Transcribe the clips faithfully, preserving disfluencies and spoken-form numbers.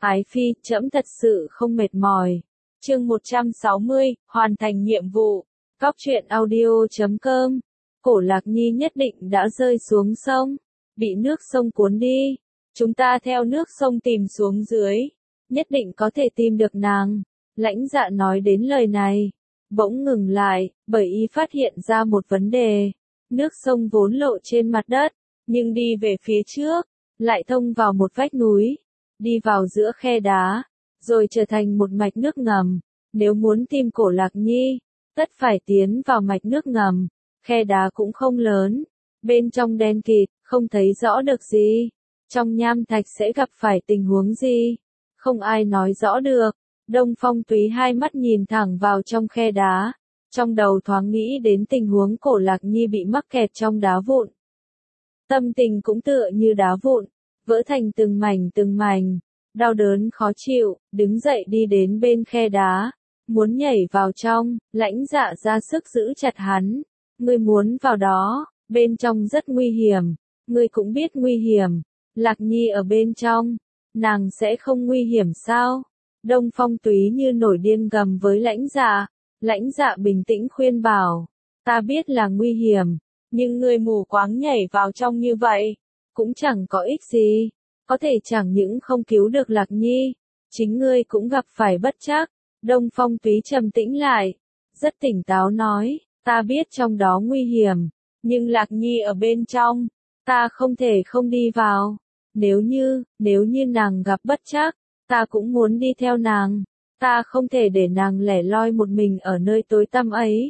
Ái Phi, trẫm thật sự không mệt mỏi. Chương một trăm sáu mươi, hoàn thành nhiệm vụ. Cóc truyện audio chấm com. Cổ Lạc Nhi nhất định đã rơi xuống sông, bị nước sông cuốn đi. Chúng ta theo nước sông tìm xuống dưới, nhất định có thể tìm được nàng. Lãnh Dạ nói đến lời này, bỗng ngừng lại, bởi y phát hiện ra một vấn đề. Nước sông vốn lộ trên mặt đất, nhưng đi về phía trước, lại thông vào một vách núi, đi vào giữa khe đá, rồi trở thành một mạch nước ngầm. Nếu muốn tìm Cổ Lạc Nhi, tất phải tiến vào mạch nước ngầm. Khe đá cũng không lớn, bên trong đen kịt, không thấy rõ được gì. Trong nham thạch sẽ gặp phải tình huống gì? Không ai nói rõ được. Đông Phong Túy hai mắt nhìn thẳng vào trong khe đá, trong đầu thoáng nghĩ đến tình huống Cổ Lạc Nhi bị mắc kẹt trong đá vụn. Tâm tình cũng tựa như đá vụn, vỡ thành từng mảnh từng mảnh, đau đớn khó chịu, đứng dậy đi đến bên khe đá, muốn nhảy vào trong. Lãnh Dạ ra sức giữ chặt hắn. Ngươi muốn vào đó, bên trong rất nguy hiểm, ngươi cũng biết nguy hiểm. Lạc Nhi ở bên trong, nàng sẽ không nguy hiểm sao? Đông Phong Túy như nổi điên gầm với Lãnh Dạ. Lãnh Dạ bình tĩnh khuyên bảo, ta biết là nguy hiểm, nhưng ngươi mù quáng nhảy vào trong như vậy, cũng chẳng có ích gì, có thể chẳng những không cứu được Lạc Nhi, chính ngươi cũng gặp phải bất trắc. Đông Phong Túy trầm tĩnh lại, rất tỉnh táo nói, ta biết trong đó nguy hiểm, nhưng Lạc Nhi ở bên trong, ta không thể không đi vào. Nếu như, nếu như nàng gặp bất trắc, ta cũng muốn đi theo nàng, ta không thể để nàng lẻ loi một mình ở nơi tối tăm ấy.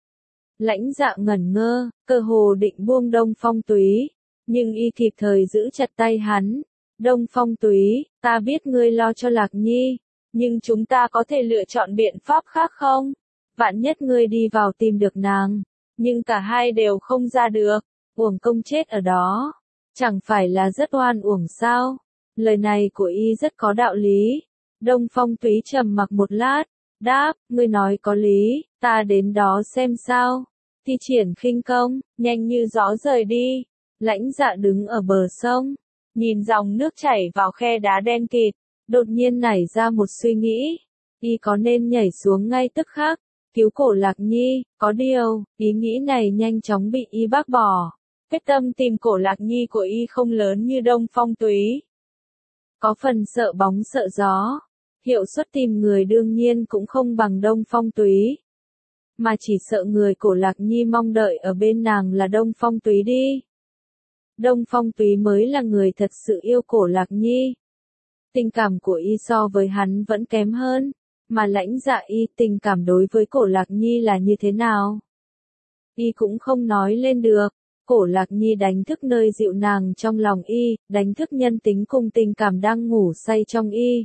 Lãnh Dạ ngẩn ngơ, cơ hồ định buông Đông Phong Túy, nhưng y kịp thời giữ chặt tay hắn. Đông Phong Túy, ta biết ngươi lo cho Lạc Nhi, nhưng chúng ta có thể lựa chọn biện pháp khác không? Vạn nhất ngươi đi vào tìm được nàng, nhưng cả hai đều không ra được, uổng công chết ở đó, chẳng phải là rất oan uổng sao? Lời này của y rất có đạo lý. Đông Phong Túy trầm mặc một lát, đáp, ngươi nói có lý, ta đến đó xem sao. Thi triển khinh công, nhanh như gió rời đi. Lãnh Dạ đứng ở bờ sông, nhìn dòng nước chảy vào khe đá đen kịt, đột nhiên nảy ra một suy nghĩ. Y có nên nhảy xuống ngay tức khắc, cứu Cổ Lạc Nhi? Có điều, ý nghĩ này nhanh chóng bị y bác bỏ. Quyết tâm tìm Cổ Lạc Nhi của y không lớn như Đông Phong Túy. Có phần sợ bóng sợ gió, hiệu suất tìm người đương nhiên cũng không bằng Đông Phong Túy. Mà chỉ sợ người Cổ Lạc Nhi mong đợi ở bên nàng là Đông Phong Túy đi. Đông Phong Túy mới là người thật sự yêu Cổ Lạc Nhi. Tình cảm của y so với hắn vẫn kém hơn, mà Lãnh Dạ y tình cảm đối với Cổ Lạc Nhi là như thế nào? Y cũng không nói lên được. Cổ Lạc Nhi đánh thức nơi dịu nàng trong lòng y, đánh thức nhân tính cùng tình cảm đang ngủ say trong y.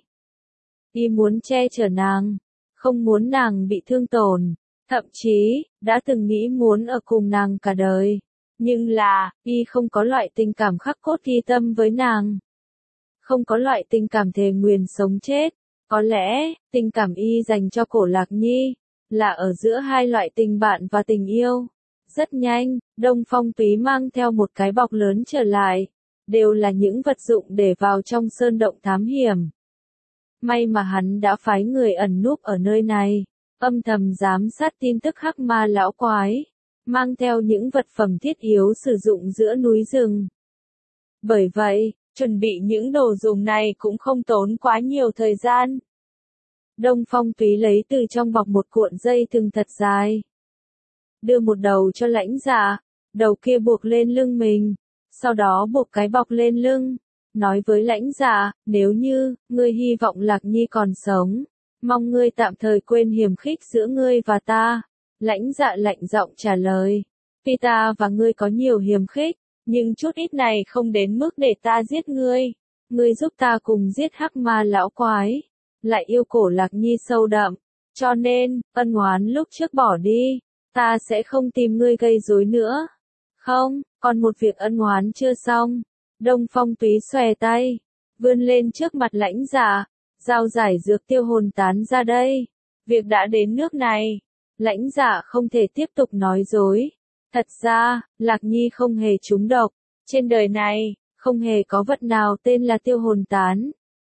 Y muốn che chở nàng, không muốn nàng bị thương tổn, thậm chí, đã từng nghĩ muốn ở cùng nàng cả đời. Nhưng là, y không có loại tình cảm khắc cốt ghi tâm với nàng. Không có loại tình cảm thề nguyền sống chết. Có lẽ, tình cảm y dành cho Cổ Lạc Nhi, là ở giữa hai loại tình bạn và tình yêu. Rất nhanh, Đông Phong Túy mang theo một cái bọc lớn trở lại. Đều là những vật dụng để vào trong sơn động thám hiểm. May mà hắn đã phái người ẩn núp ở nơi này, âm thầm giám sát tin tức hắc ma lão quái, mang theo những vật phẩm thiết yếu sử dụng giữa núi rừng. Bởi vậy, chuẩn bị những đồ dùng này cũng không tốn quá nhiều thời gian. Đông Phong Túy lấy từ trong bọc một cuộn dây thừng thật dài, đưa một đầu cho Lãnh Dạ, đầu kia buộc lên lưng mình, sau đó buộc cái bọc lên lưng, nói với Lãnh Dạ, nếu như, ngươi hy vọng Lạc Nhi còn sống, mong ngươi tạm thời quên hiềm khích giữa ngươi và ta. Lãnh Dạ lạnh giọng trả lời, tuy ta và ngươi có nhiều hiềm khích, nhưng chút ít này không đến mức để ta giết ngươi. Ngươi giúp ta cùng giết hắc ma lão quái, lại yêu Cổ Lạc Nhi sâu đậm, cho nên, ân oán lúc trước bỏ đi, ta sẽ không tìm ngươi gây rối nữa. Không, còn một việc ân oán chưa xong. Đông Phong Túy xòe tay, vươn lên trước mặt Lãnh Dạ, giao giải dược tiêu hồn tán ra đây. Việc đã đến nước này, Lãnh Dạ không thể tiếp tục nói dối. Thật ra, Lạc Nhi không hề trúng độc. Trên đời này, không hề có vật nào tên là tiêu hồn tán.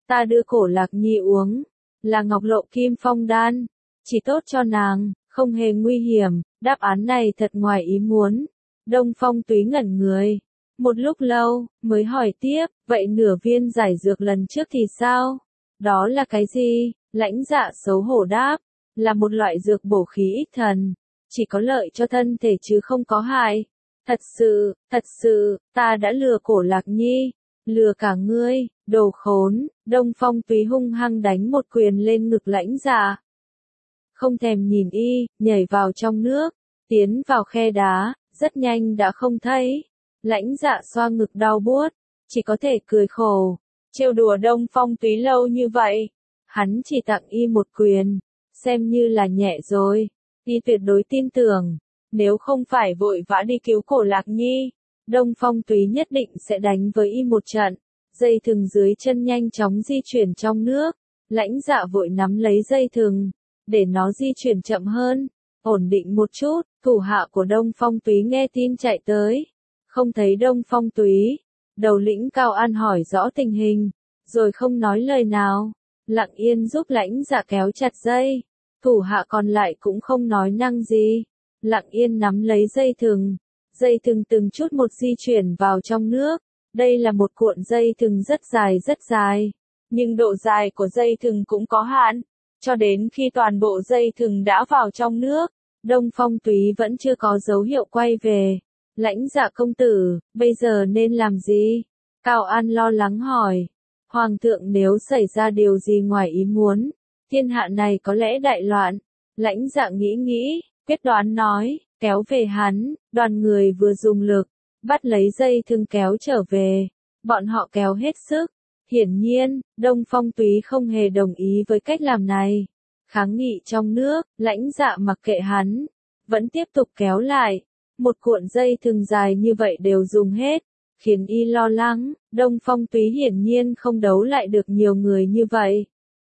Ta đưa Cổ Lạc Nhi uống, là Ngọc Lộ Kim Phong đan, chỉ tốt cho nàng, không hề nguy hiểm. Đáp án này thật ngoài ý muốn. Đông Phong Túy ngẩn người. Một lúc lâu, mới hỏi tiếp, vậy nửa viên giải dược lần trước thì sao? Đó là cái gì? Lãnh Dạ xấu hổ đáp, là một loại dược bổ khí ích thần, chỉ có lợi cho thân thể chứ không có hại. Thật sự, thật sự, ta đã lừa Cổ Lạc Nhi, lừa cả ngươi, đồ khốn. Đông Phong Túy hung hăng đánh một quyền lên ngực Lãnh Dạ. Không thèm nhìn y, nhảy vào trong nước, tiến vào khe đá, rất nhanh đã không thấy. Lãnh Dạ xoa ngực đau buốt, chỉ có thể cười khổ, trêu đùa Đông Phong Túy lâu như vậy. Hắn chỉ tặng y một quyền, xem như là nhẹ rồi. Y tuyệt đối tin tưởng, nếu không phải vội vã đi cứu Cổ Lạc Nhi, Đông Phong Túy nhất định sẽ đánh với y một trận. Dây thừng dưới chân nhanh chóng di chuyển trong nước, Lãnh Dạ vội nắm lấy dây thừng, để nó di chuyển chậm hơn, ổn định một chút. Thủ hạ của Đông Phong Túy nghe tin chạy tới, không thấy Đông Phong Túy, đầu lĩnh Cao An hỏi rõ tình hình, rồi không nói lời nào, lặng yên giúp Lãnh Dạ kéo chặt dây. Thủ hạ còn lại cũng không nói năng gì, lặng yên nắm lấy dây thừng. Dây thừng từng chút một di chuyển vào trong nước. Đây là một cuộn dây thừng rất dài rất dài, nhưng độ dài của dây thừng cũng có hạn. Cho đến khi toàn bộ dây thừng đã vào trong nước, Đông Phong Túy vẫn chưa có dấu hiệu quay về. Lãnh Dạ công tử, bây giờ nên làm gì? Cao An lo lắng hỏi. Hoàng thượng nếu xảy ra điều gì ngoài ý muốn, thiên hạ này có lẽ đại loạn. Lãnh Dạ nghĩ nghĩ, quyết đoán nói, kéo về hắn. Đoàn người vừa dùng lực, bắt lấy dây thừng kéo trở về. Bọn họ kéo hết sức. Hiển nhiên, Đông Phong Túy không hề đồng ý với cách làm này. Kháng nghị trong nước, Lãnh Dạ mặc kệ hắn, vẫn tiếp tục kéo lại. Một cuộn dây thừng dài như vậy đều dùng hết, khiến y lo lắng. Đông Phong Túy hiển nhiên không đấu lại được nhiều người như vậy.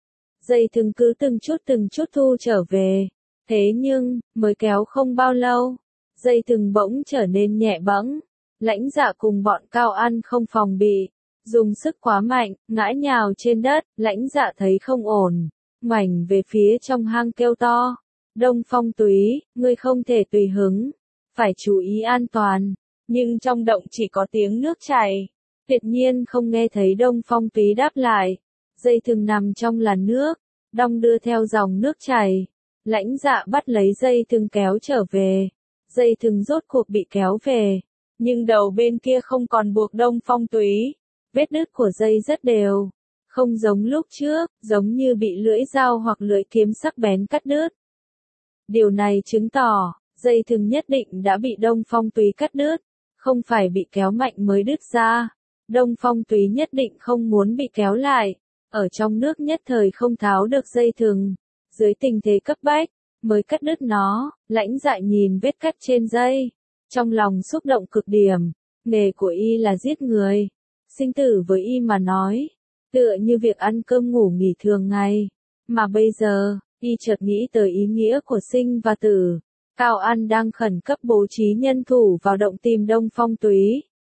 Dây thừng cứ từng chút từng chút thu trở về. Thế nhưng, mới kéo không bao lâu, dây thừng bỗng trở nên nhẹ bẫng. Lãnh Dạ cùng bọn Cao An không phòng bị, dùng sức quá mạnh, ngã nhào trên đất. Lãnh Dạ thấy không ổn, ngoảnh về phía trong hang kêu to. Đông Phong Túy, ngươi không thể tùy hứng, phải chú ý an toàn. Nhưng trong động chỉ có tiếng nước chảy, tuyệt nhiên không nghe thấy Đông Phong Túy đáp lại. Dây thừng nằm trong làn nước, đong đưa theo dòng nước chảy. Lãnh Dạ bắt lấy dây thừng kéo trở về. Dây thừng rốt cuộc bị kéo về, nhưng đầu bên kia không còn buộc Đông Phong Túy. Vết đứt của dây rất đều, không giống lúc trước, giống như bị lưỡi dao hoặc lưỡi kiếm sắc bén cắt đứt. Điều này chứng tỏ, dây thừng nhất định đã bị Đông Phong Túy cắt đứt, không phải bị kéo mạnh mới đứt ra. Đông Phong Túy nhất định không muốn bị kéo lại, ở trong nước nhất thời không tháo được dây thừng, dưới tình thế cấp bách, mới cắt đứt nó. Lãnh Dạ nhìn vết cắt trên dây, trong lòng xúc động cực điểm. Nghề của y là giết người, sinh tử với y mà nói, tựa như việc ăn cơm ngủ nghỉ thường ngày. Mà bây giờ, y chợt nghĩ tới ý nghĩa của sinh và tử. Cao An đang khẩn cấp bố trí nhân thủ vào động tìm Đông Phong Túy.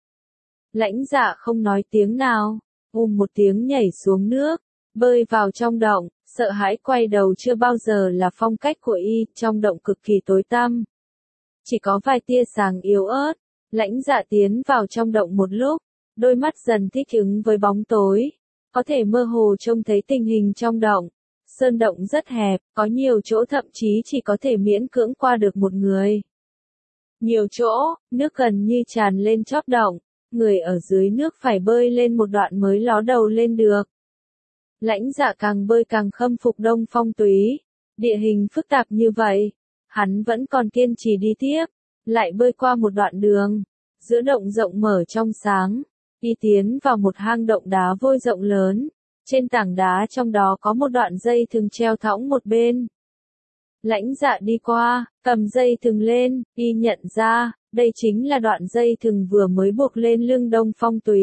Lãnh Dạ không nói tiếng nào, ùm một tiếng nhảy xuống nước, bơi vào trong động, sợ hãi quay đầu chưa bao giờ là phong cách của y. Trong động cực kỳ tối tăm, chỉ có vài tia sáng yếu ớt. Lãnh Dạ tiến vào trong động một lúc, đôi mắt dần thích ứng với bóng tối, có thể mơ hồ trông thấy tình hình trong động. Sơn động rất hẹp, có nhiều chỗ thậm chí chỉ có thể miễn cưỡng qua được một người. Nhiều chỗ, nước gần như tràn lên chóp động, người ở dưới nước phải bơi lên một đoạn mới ló đầu lên được. Lãnh Dạ càng bơi càng khâm phục Đông Phong Túy. Địa hình phức tạp như vậy, hắn vẫn còn kiên trì đi tiếp, lại bơi qua một đoạn đường. Giữa động rộng mở trong sáng, đi tiến vào một hang động đá vôi rộng lớn. Trên tảng đá trong đó có một đoạn dây thừng treo thõng một bên. Lãnh Dạ đi qua, cầm dây thừng lên, y nhận ra, đây chính là đoạn dây thừng vừa mới buộc lên lưng Đông Phong Túy.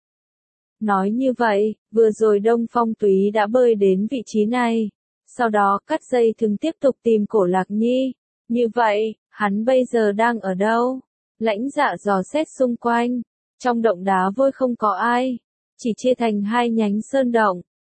Nói như vậy, vừa rồi Đông Phong Túy đã bơi đến vị trí này, sau đó cắt dây thừng tiếp tục tìm Cổ Lạc Nhi. Như vậy, hắn bây giờ đang ở đâu? Lãnh Dạ dò xét xung quanh, trong động đá vôi không có ai, chỉ chia thành hai nhánh sơn động,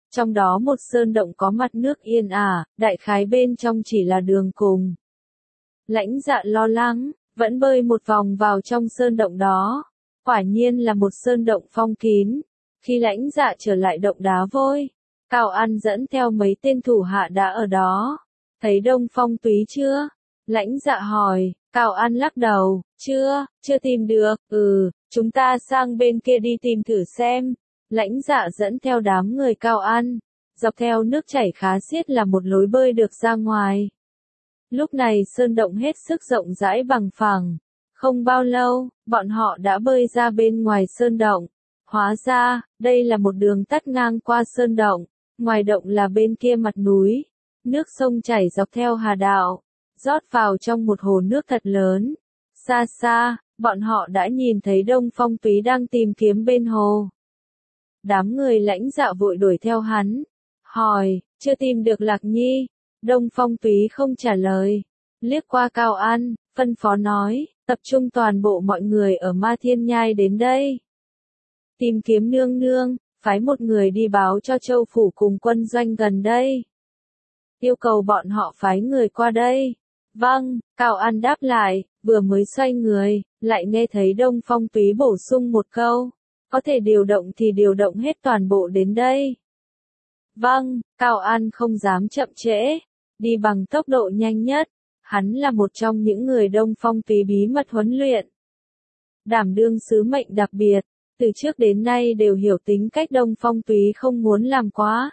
Trong đó một sơn động có mặt nước yên ả, đại khái bên trong chỉ là đường cùng. Lãnh Dạ lo lắng, vẫn bơi một vòng vào trong sơn động đó. Quả nhiên là một sơn động phong kín. Khi Lãnh Dạ trở lại động đá vôi, Cao An dẫn theo mấy tên thủ hạ đã ở đó. Thấy Đông Phong Túy chưa? Lãnh Dạ hỏi. Cao An lắc đầu. Chưa, chưa tìm được. Ừ, chúng ta sang bên kia đi tìm thử xem. Lãnh Dạ dẫn theo đám người Cao An. Dọc theo nước chảy khá xiết là một lối bơi được ra ngoài. Lúc này sơn động hết sức rộng rãi bằng phẳng. Không bao lâu, bọn họ đã bơi ra bên ngoài sơn động. Hóa ra, đây là một đường tắt ngang qua sơn động. Ngoài động là bên kia mặt núi. Nước sông chảy dọc theo hà đạo, rót vào trong một hồ nước thật lớn. Xa xa, bọn họ đã nhìn thấy Đông Phong Túy đang tìm kiếm bên hồ. Đám người Lãnh Dạ vội đuổi theo hắn. Hỏi, chưa tìm được Lạc Nhi? Đông Phong Túy không trả lời. Liếc qua Cao An, phân phó nói, tập trung toàn bộ mọi người ở Ma Thiên Nhai đến đây. Tìm kiếm nương nương, phái một người đi báo cho Châu Phủ cùng quân doanh gần đây. Yêu cầu bọn họ phái người qua đây. Vâng, Cao An đáp lại, vừa mới xoay người, lại nghe thấy Đông Phong Túy bổ sung một câu. Có thể điều động thì điều động hết toàn bộ đến đây. Vâng, Cao An không dám chậm trễ, đi bằng tốc độ nhanh nhất. Hắn là một trong những người Đông Phong Túy bí mật huấn luyện. Đảm đương sứ mệnh đặc biệt, từ trước đến nay đều hiểu tính cách Đông Phong Túy không muốn làm quá.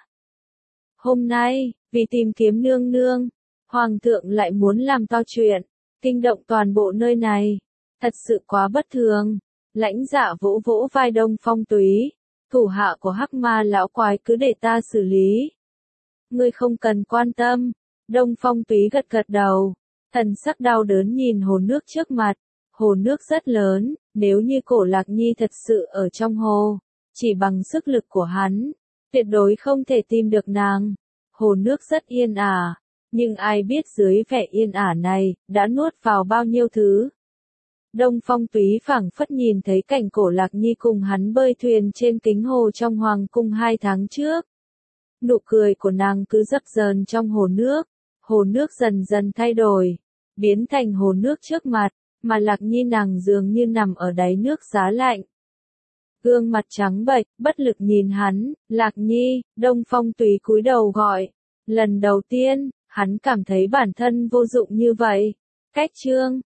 Hôm nay, vì tìm kiếm nương nương, Hoàng thượng lại muốn làm to chuyện, kinh động toàn bộ nơi này. Thật sự quá bất thường. Lãnh Dạ vỗ vỗ vai Đông Phong Túy. Thủ hạ của Hắc Ma lão quái cứ để ta xử lý. Ngươi không cần quan tâm. Đông Phong Túy gật gật đầu. Thần sắc đau đớn nhìn hồ nước trước mặt. Hồ nước rất lớn, nếu như Cổ Lạc Nhi thật sự ở trong hồ, chỉ bằng sức lực của hắn, tuyệt đối không thể tìm được nàng. Hồ nước rất yên ả, nhưng ai biết dưới vẻ yên ả này, đã nuốt vào bao nhiêu thứ. Đông Phong Túy phảng phất nhìn thấy cảnh Cổ Lạc Nhi cùng hắn bơi thuyền trên kính hồ trong hoàng cung hai tháng trước. Nụ cười của nàng cứ dập dờn trong hồ nước, hồ nước dần dần thay đổi, biến thành hồ nước trước mặt, mà Lạc Nhi nàng dường như nằm ở đáy nước giá lạnh. Gương mặt trắng bệch, bất lực nhìn hắn. Lạc Nhi. Đông Phong Túy cúi đầu gọi. Lần đầu tiên, hắn cảm thấy bản thân vô dụng như vậy. Cách chương